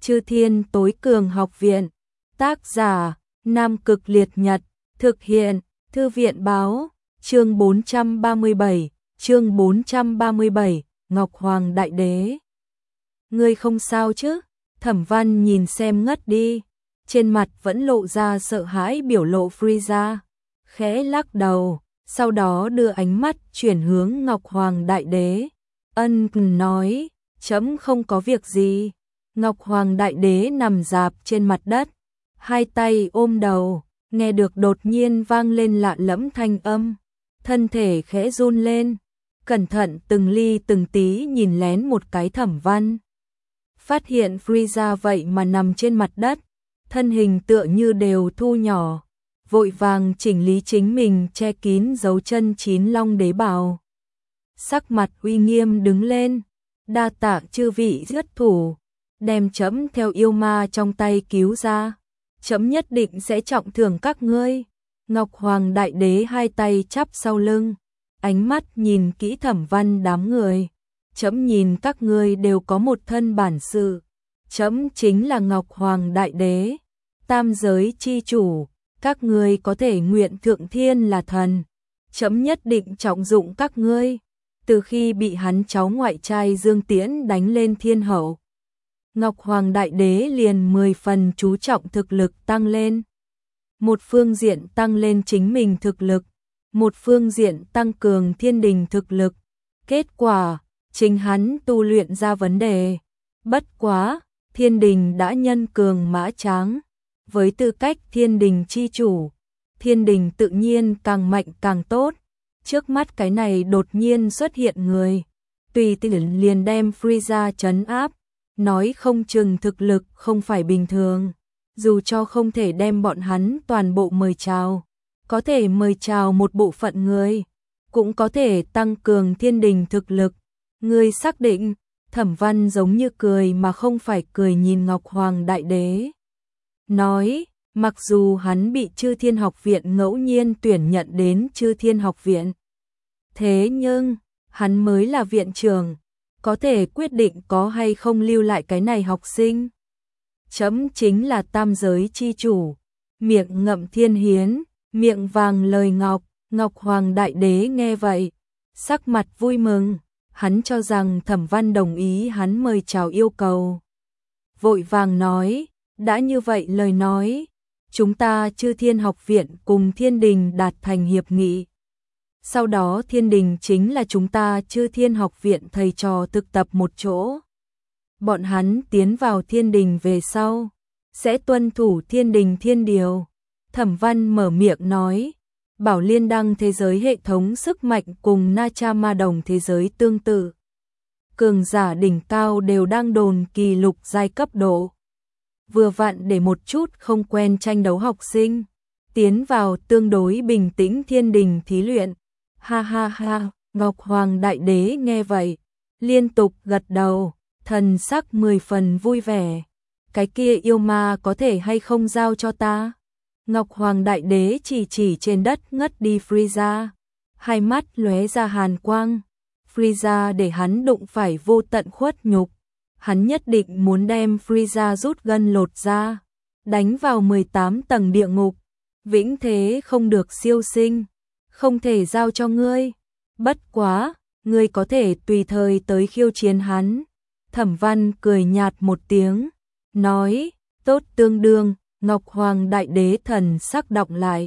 Chư Thiên Tối Cường Học Viện. Tác giả Nam Cực Liệt Nhật. Thực hiện Thư viện Báo. Chương 437, Ngọc Hoàng Đại Đế. Ngươi không sao chứ? Thẩm Văn nhìn xem ngất đi, trên mặt vẫn lộ ra sợ hãi biểu lộ Frieza, khẽ lắc đầu, sau đó đưa ánh mắt chuyển hướng Ngọc Hoàng Đại Đế. Ân nói, chấm không có việc gì. Ngọc Hoàng Đại Đế nằm rạp trên mặt đất, hai tay ôm đầu, nghe được đột nhiên vang lên lạ lẫm thanh âm, thân thể khẽ run lên, cẩn thận từng ly từng tí nhìn lén một cái Thẩm Văn. Phát hiện Frieza vậy mà nằm trên mặt đất, thân hình tựa như đều thu nhỏ, vội vàng chỉnh lý chính mình che kín dấu chân 9 long đế bào. Sắc mặt uy nghiêm đứng lên, đa tạ chư vị giết thủ, đem chấm theo yêu ma trong tay cứu ra, chấm nhất định sẽ trọng thưởng các ngươi. Ngọc Hoàng Đại Đế hai tay chắp sau lưng, ánh mắt nhìn kỹ Thẩm Văn đám người. Chấm nhìn các ngươi đều có một thân bản sự, chấm chính là Ngọc Hoàng Đại Đế, tam giới chi chủ, các ngươi có thể nguyện thượng thiên là thần, chấm nhất định trọng dụng các ngươi. Từ khi bị hắn cháu ngoại trai Dương Tiễn đánh lên thiên hậu, Ngọc Hoàng Đại Đế liền 10 phần chú trọng thực lực tăng lên. Một phương diện tăng lên chính mình thực lực, một phương diện tăng cường thiên đình thực lực. Kết quả, chính hắn tu luyện ra vấn đề. Bất quá, thiên đình đã nhân cường mã tráng. Với tư cách thiên đình chi chủ, thiên đình tự nhiên càng mạnh càng tốt. Trước mắt cái này đột nhiên xuất hiện người, tùy tiện liền đem Frieza trấn áp, nói không chừng thực lực không phải bình thường. Dù cho không thể đem bọn hắn toàn bộ mời chào, có thể mời chào một bộ phận người, cũng có thể tăng cường thiên đình thực lực. Ngươi xác định? Thẩm Văn giống như cười mà không phải cười nhìn Ngọc Hoàng Đại Đế. Nói, mặc dù hắn bị Chư Thiên Học Viện ngẫu nhiên tuyển nhận đến Chư Thiên Học Viện, thế nhưng, hắn mới là viện trưởng, có thể quyết định có hay không lưu lại cái này học sinh. Chấm chính là tam giới chi chủ, miệng ngậm thiên hiến, miệng vàng lời ngọc. Ngọc Hoàng Đại Đế nghe vậy, sắc mặt vui mừng, hắn cho rằng Thẩm Văn đồng ý hắn mời chào yêu cầu. Vội vàng nói, đã như vậy lời nói, chúng ta Chư Thiên Học Viện cùng thiên đình đạt thành hiệp nghị. Sau đó thiên đình chính là chúng ta Chư Thiên Học Viện thầy trò thực tập một chỗ. Bọn hắn tiến vào thiên đình về sau, sẽ tuân thủ thiên đình thiên điều. Thẩm Văn mở miệng nói, Bảo Liên Đăng thế giới hệ thống sức mạnh cùng Na Cha Ma Đồng thế giới tương tự. Cường giả đỉnh cao đều đang đồn kỳ lục giai cấp độ. Vừa vặn để một chút không quen tranh đấu học sinh, tiến vào tương đối bình tĩnh thiên đình thí luyện. Ha ha ha, Ngọc Hoàng Đại Đế nghe vậy, liên tục gật đầu, thần sắc 10 phần vui vẻ. Cái kia yêu ma có thể hay không giao cho ta? Ngọc Hoàng Đại Đế chỉ trên đất ngất đi Frieza, hai mắt lóe ra hàn quang. Frieza để hắn đụng phải vô tận khuất nhục, hắn nhất định muốn đem Frieza rút gân lột ra, đánh vào 18 tầng địa ngục, vĩnh thế không được siêu sinh, không thể giao cho ngươi. Bất quá, ngươi có thể tùy thời tới khiêu chiến hắn. Thẩm Văn cười nhạt một tiếng, nói, tốt tương đương. Ngọc Hoàng Đại Đế thần sắc động lại,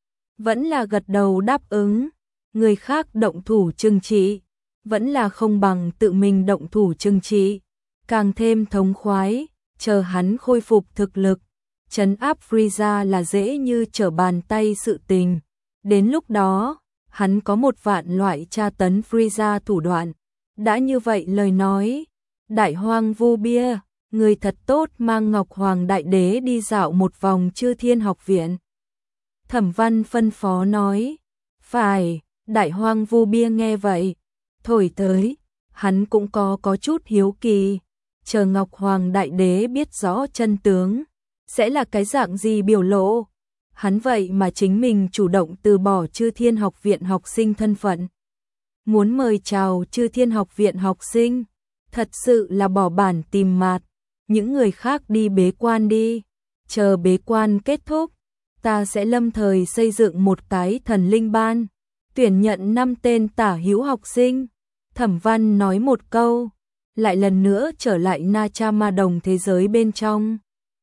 vẫn là gật đầu đáp ứng. Người khác động thủ trừng trị, vẫn là không bằng tự mình động thủ trừng trị, càng thêm thống khoái. Chờ hắn khôi phục thực lực, trấn áp Frieza là dễ như trở bàn tay sự tình. Đến lúc đó, hắn có 1 vạn loại tra tấn Frieza thủ đoạn. Đã như vậy lời nói, Đại Hoang Vu Bia, người thật tốt mang Ngọc Hoàng Đại Đế đi dạo một vòng Chư Thiên Học Viện. Thẩm Văn phân phó nói, phải. Đại Hoang Vu Bia nghe vậy, thổi tới, hắn cũng có chút hiếu kỳ, chờ Ngọc Hoàng Đại Đế biết rõ chân tướng, sẽ là cái dạng gì biểu lộ. Hắn vậy mà chính mình chủ động từ bỏ Chư Thiên Học Viện học sinh thân phận, muốn mời chào Chư Thiên Học Viện học sinh, thật sự là bỏ bản tìm mạt. những người khác đi bế quan đi, chờ bế quan kết thúc, ta sẽ lâm thời xây dựng một cái thần linh ban, tuyển nhận 5 tên tả hữu học sinh. Thẩm Văn nói một câu, lại lần nữa trở lại Na Cha Ma Đồng thế giới bên trong.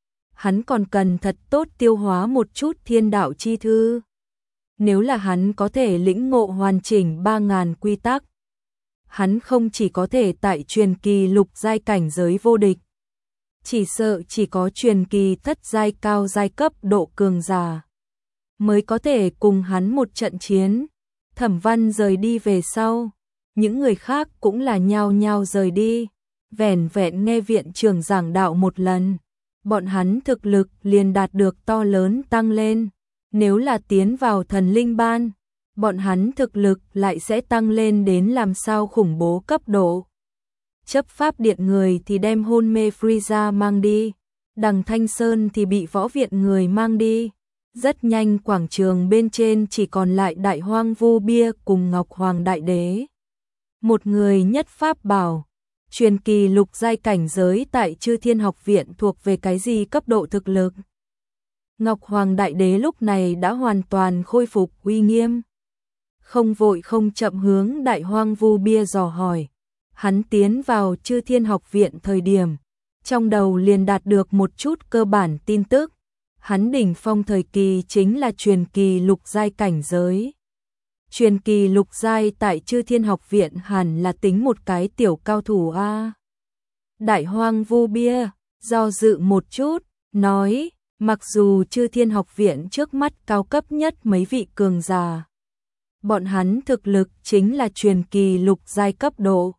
Hắn còn cần thật tốt tiêu hóa một chút thiên đạo chi thư. Nếu là hắn có thể lĩnh ngộ hoàn chỉnh 3.000 quy tắc, hắn không chỉ có thể tại truyền kỳ lục giai cảnh giới vô địch, chỉ sợ chỉ có truyền kỳ thất giai cao giai cấp độ cường giả mới có thể cùng hắn một trận chiến. Thẩm Văn rời đi về sau, những người khác cũng là nhao nhao rời đi, vẻn vẹn nghe viện trưởng giảng đạo một lần, bọn hắn thực lực liền đạt được to lớn tăng lên. Nếu là tiến vào thần linh ban, bọn hắn thực lực lại sẽ tăng lên đến làm sao khủng bố cấp độ. Chấp pháp điện người thì đem hôn mê Frieza mang đi, Đằng Thanh Sơn thì bị võ viện người mang đi. Rất nhanh quảng trường bên trên chỉ còn lại Đại Hoang Vu Bia cùng Ngọc Hoàng Đại Đế. Một người nhất pháp bảo, truyền kỳ lục giai cảnh giới tại Chư Thiên Học Viện thuộc về cái gì cấp độ thực lực? Ngọc Hoàng Đại Đế lúc này đã hoàn toàn khôi phục uy nghiêm. Không vội không chậm hướng Đại Hoang Vu Bia dò hỏi. Hắn tiến vào Chư Thiên Học Viện thời điểm, trong đầu liền đạt được một chút cơ bản tin tức. Hắn đỉnh phong thời kỳ chính là truyền kỳ lục giai cảnh giới. Truyền kỳ lục giai tại Chư Thiên Học Viện hẳn là tính một cái tiểu cao thủ a. Đại Hoang Vu Bia do dự một chút, nói, mặc dù Chư Thiên Học Viện trước mắt cao cấp nhất mấy vị cường giả, bọn hắn thực lực chính là truyền kỳ lục giai cấp độ.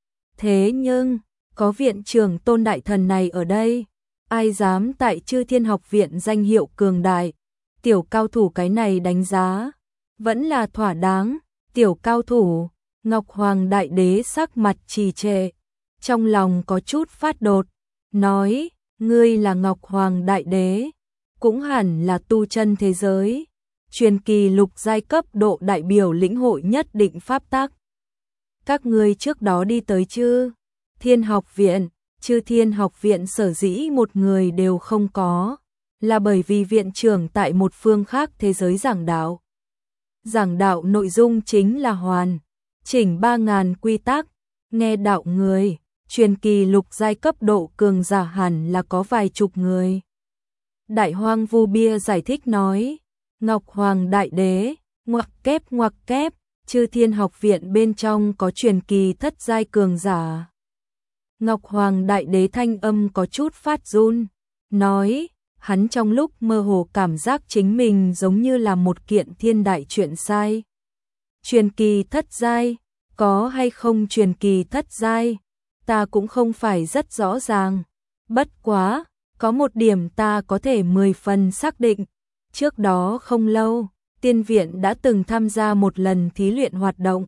Thế nhưng, có viện trưởng Tôn Đại Thần này ở đây, ai dám tại Chư Thiên Học Viện danh hiệu cường đại, tiểu cao thủ cái này đánh giá, vẫn là thỏa đáng. Tiểu cao thủ, Ngọc Hoàng Đại Đế sắc mặt trì trệ, trong lòng có chút phát đột, nói, ngươi là Ngọc Hoàng Đại Đế, cũng hẳn là tu chân thế giới, truyền kỳ lục giai cấp độ đại biểu lĩnh hội nhất định pháp tắc. Các ngươi trước đó đi tới Chư Thiên Học Viện, Chư Thiên Học Viện sở dĩ một người đều không có, là bởi vì viện trưởng tại một phương khác thế giới giảng đạo. Giảng đạo nội dung chính là hoàn chỉnh 3.000 quy tắc, nghe đạo người, truyền kỳ lục giai cấp độ cường giả hẳn là có vài chục người. Đại Hoang Vu Bia giải thích nói, Ngọc Hoàng Đại Đế, ngoặc kép, Chư Thiên Học Viện bên trong có truyền kỳ thất giai cường giả. Ngọc Hoàng Đại Đế thanh âm có chút phát run, nói, hắn trong lúc mơ hồ cảm giác chính mình giống như là một kiện thiên đại chuyện sai. Truyền kỳ thất giai, có hay không truyền kỳ thất giai, ta cũng không phải rất rõ ràng. Bất quá, có một điểm ta có thể 10 phần xác định. Trước đó không lâu, Tiên Viện đã từng tham gia một lần thí luyện hoạt động,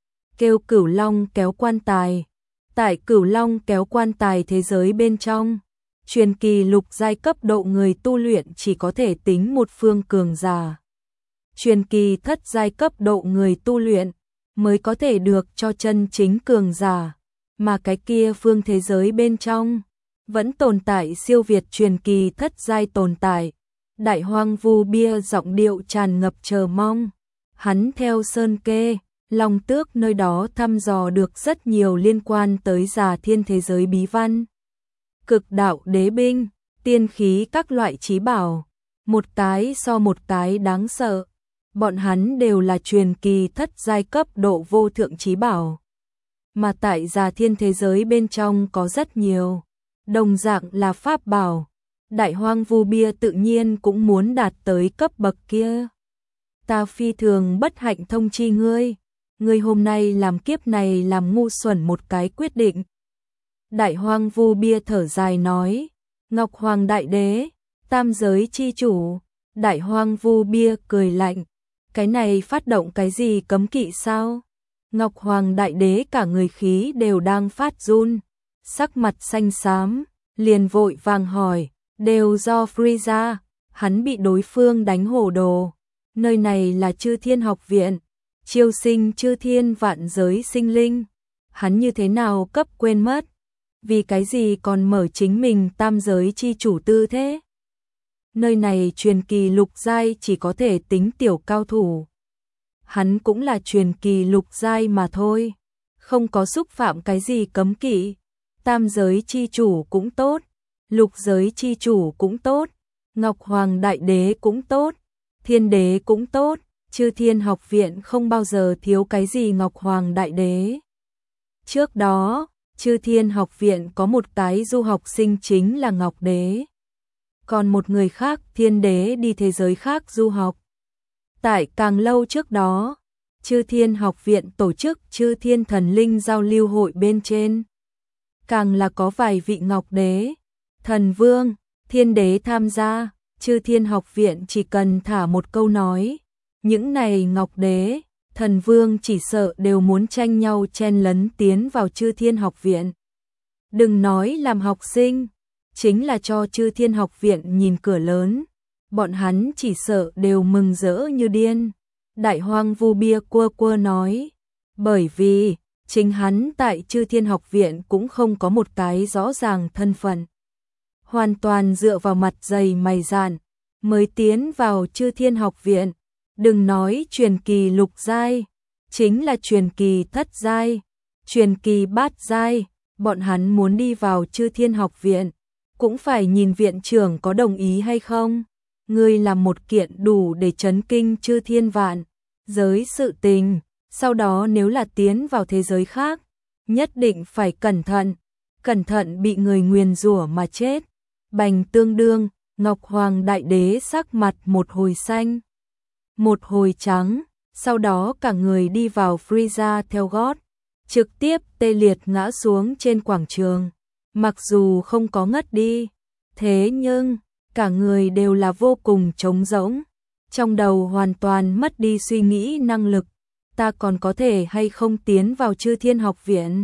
kêu Cửu Long kéo quan tài. Tại Cửu Long kéo quan tài thế giới bên trong, truyền kỳ lục giai cấp độ người tu luyện chỉ có thể tính một phương cường giả. Truyền kỳ thất giai cấp độ người tu luyện mới có thể được cho chân chính cường giả, mà cái kia phương thế giới bên trong vẫn tồn tại siêu việt truyền kỳ thất giai tồn tại. Đại Hoang Vu Bia giọng điệu tràn ngập chờ mong. Hắn theo Sơn Kê, Long Tước nơi đó thăm dò được rất nhiều liên quan tới Già Thiên thế giới bí văn. Cực đạo đế binh, tiên khí các loại chí bảo, một cái so một cái đáng sợ. Bọn hắn đều là truyền kỳ thất giai cấp độ vô thượng chí bảo. Mà tại Già Thiên thế giới bên trong có rất nhiều, đồng dạng là pháp bảo. Đại Hoang Vu Bia tự nhiên cũng muốn đạt tới cấp bậc kia. Ta phi thường bất hạnh thông chi ngươi, ngươi hôm nay làm kiếp này làm ngu xuẩn một cái quyết định. Đại Hoang Vu Bia thở dài nói, Ngọc Hoàng Đại Đế, tam giới chi chủ. Đại Hoang Vu Bia cười lạnh, cái này phát động cái gì cấm kỵ sao? Ngọc Hoàng Đại Đế cả người khí đều đang phát run, sắc mặt xanh xám, liền vội vàng hỏi, đều do Frieza, hắn bị đối phương đánh hồ đồ. Nơi này là Chư Thiên Học Viện, chiêu sinh chư thiên vạn giới sinh linh, hắn như thế nào cấp quên mất? vì cái gì còn mở chính mình tam giới chi chủ tư thế? Nơi này truyền kỳ lục giai chỉ có thể tính tiểu cao thủ. Hắn cũng là truyền kỳ lục giai mà thôi, không có xúc phạm cái gì cấm kỵ. Tam giới chi chủ cũng tốt, lục giới chi chủ cũng tốt, Ngọc Hoàng Đại Đế cũng tốt, Thiên Đế cũng tốt, Chư Thiên Học Viện không bao giờ thiếu cái gì Ngọc Hoàng Đại Đế. Trước đó, Chư Thiên Học Viện có một cái du học sinh chính là Ngọc Đế. Còn một người khác, Thiên Đế đi thế giới khác du học. Tại càng lâu trước đó, Chư Thiên Học Viện tổ chức Chư Thiên Thần Linh giao lưu hội bên trên. Càng là có vài vị Ngọc Đế, Thần Vương, Thiên Đế tham gia, Chư Thiên Học Viện chỉ cần thả một câu nói. Những này Ngọc Đế, Thần Vương chỉ sợ đều muốn tranh nhau chen lấn tiến vào Chư Thiên Học Viện. Đừng nói làm học sinh, chính là cho Chư Thiên Học Viện nhìn cửa lớn, bọn hắn chỉ sợ đều mừng rỡ như điên. Đại Hoang Vu Bia quơ quơ nói, bởi vì chính hắn tại Chư Thiên Học Viện cũng không có một cái rõ ràng thân phận. Hoàn toàn dựa vào mặt dày mày dạn mới tiến vào Chư Thiên Học Viện. Đừng nói truyền kỳ lục giai, chính là truyền kỳ thất giai, truyền kỳ bát giai, bọn hắn muốn đi vào Chư Thiên Học Viện, cũng phải nhìn viện trưởng có đồng ý hay không. Ngươi làm một kiện đủ để chấn kinh Chư Thiên vạn giới sự tình, sau đó nếu là tiến vào thế giới khác, nhất định phải cẩn thận bị người nguyền rủa mà chết. Bành tương đương, Ngọc Hoàng Đại Đế sắc mặt một hồi xanh, một hồi trắng, sau đó cả người đi vào Frieza theo gót, trực tiếp tê liệt ngã xuống trên quảng trường. Mặc dù không có ngất đi, thế nhưng cả người đều là vô cùng trống rỗng, trong đầu hoàn toàn mất đi suy nghĩ năng lực. Ta còn có thể hay không tiến vào Chư Thiên Học Viện?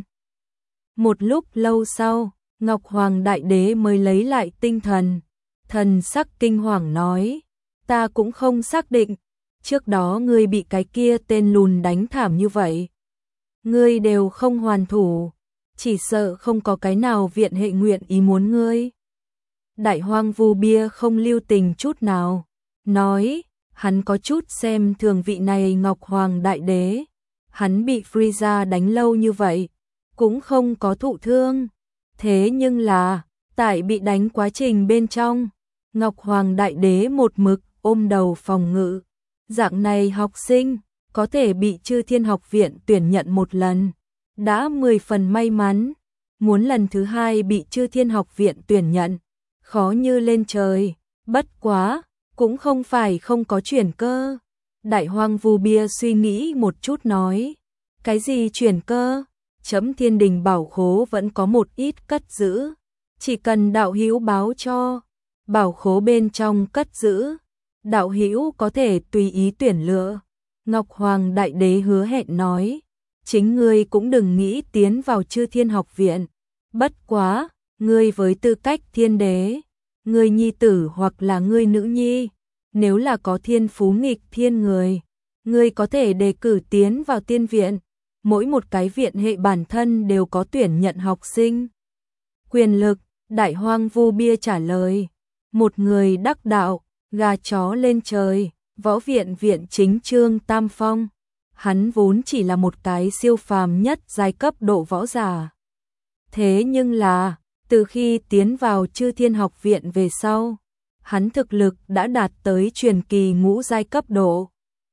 Một lúc lâu sau, Ngọc Hoàng Đại Đế mới lấy lại tinh thần, thần sắc kinh hoàng nói, ta cũng không xác định, trước đó ngươi bị cái kia tên lùn đánh thảm như vậy, ngươi đều không hoàn thủ, chỉ sợ không có cái nào viện hệ nguyện ý muốn ngươi. Đại Hoang Vu Bia không lưu tình chút nào, nói, hắn có chút xem thường vị này Ngọc Hoàng Đại Đế, hắn bị Frieza đánh lâu như vậy, cũng không có thụ thương, thế nhưng là, tại bị đánh quá trình bên trong, Ngọc Hoàng Đại Đế một mực ôm đầu phòng ngự, dạng này học sinh, có thể bị Chư Thiên Học Viện tuyển nhận một lần, đã 10 phần may mắn, muốn lần thứ hai bị Chư Thiên Học Viện tuyển nhận, khó như lên trời, bất quá, cũng không phải không có chuyển cơ. Đại Hoang Vu Bia suy nghĩ một chút nói, cái gì chuyển cơ? Chấm Thiên Đình bảo khố vẫn có một ít cất giữ, chỉ cần đạo hữu báo cho, bảo khố bên trong cất giữ, đạo hữu có thể tùy ý tuyển lựa. Ngọc Hoàng Đại Đế hứa hẹn nói, chính ngươi cũng đừng nghĩ tiến vào Chư Thiên Học Viện, bất quá, ngươi với tư cách Thiên Đế, ngươi nhi tử hoặc là ngươi nữ nhi, nếu là có thiên phú nghịch thiên người, ngươi có thể đề cử tiến vào tiên viện, mỗi một cái viện hệ bản thân đều có tuyển nhận học sinh. Quyền lực, Đại Hoang Vu Bia trả lời, một người đắc đạo, gà chó lên trời, võ viện viện chính Trương Tam Phong, hắn vốn chỉ là một cái siêu phàm nhất giai cấp độ võ giả. Thế nhưng là, từ khi tiến vào Chư Thiên Học Viện về sau, hắn thực lực đã đạt tới truyền kỳ ngũ giai cấp độ.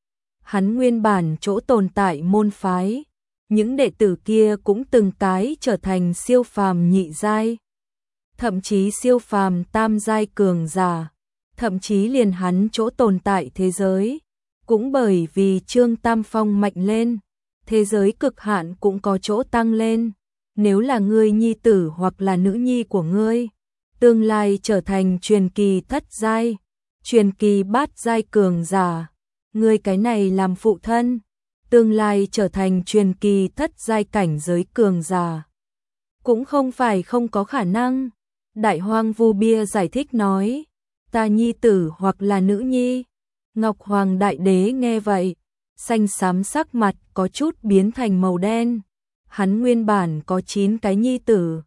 Hắn nguyên bản chỗ tồn tại môn phái, những đệ tử kia cũng từng cái trở thành siêu phàm nhị giai, thậm chí siêu phàm tam giai cường giả, thậm chí liền hắn chỗ tồn tại thế giới, cũng bởi vì Trương Tam Phong mạnh lên, thế giới cực hạn cũng có chỗ tăng lên. Nếu là ngươi nhi tử hoặc là nữ nhi của ngươi, tương lai trở thành truyền kỳ thất giai, truyền kỳ bát giai cường giả, ngươi cái này làm phụ thân, tương lai trở thành truyền kỳ thất giai cảnh giới cường giả, cũng không phải không có khả năng. Đại Hoang Vu Bia giải thích nói, ta nhi tử hoặc là nữ nhi. Ngọc Hoàng Đại Đế nghe vậy, xanh xám sắc mặt có chút biến thành màu đen. Hắn nguyên bản có 9 cái nhi tử,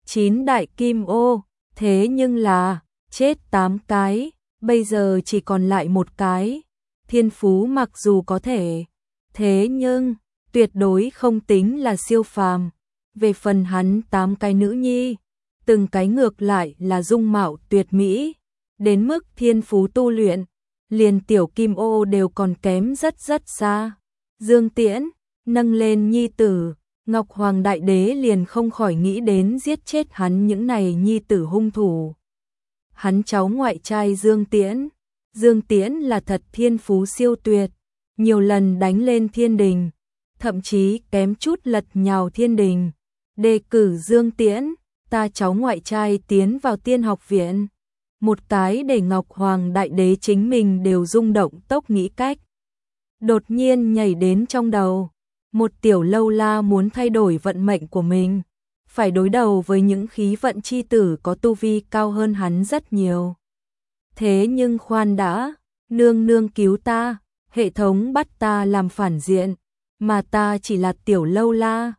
9 đại kim ô, thế nhưng là, chết 8 cái, bây giờ chỉ còn lại một cái. Thiên phú mặc dù có thể, thế nhưng, tuyệt đối không tính là siêu phàm. Về phần hắn 8 cái nữ nhi, từng cái ngược lại là dung mạo tuyệt mỹ, đến mức thiên phú tu luyện, liền tiểu kim ô đều còn kém rất rất xa. Dương Tiễn, nâng lên nhi tử, Ngọc Hoàng Đại Đế liền không khỏi nghĩ đến giết chết hắn những này nhi tử hung thủ. Hắn cháu ngoại trai Dương Tiễn là thật thiên phú siêu tuyệt, nhiều lần đánh lên thiên đình, thậm chí kém chút lật nhào thiên đình. Đề cử Dương Tiễn, ta cháu ngoại trai tiến vào tiên học viện. Một cái để Ngọc Hoàng Đại Đế chính mình đều rung động tốc nghĩ cách. Đột nhiên nhảy đến trong đầu, một tiểu lâu la muốn thay đổi vận mệnh của mình, phải đối đầu với những khí vận chi tử có tu vi cao hơn hắn rất nhiều. Thế nhưng khoan đã, nương nương cứu ta, hệ thống bắt ta làm phản diện, mà ta chỉ là tiểu lâu la,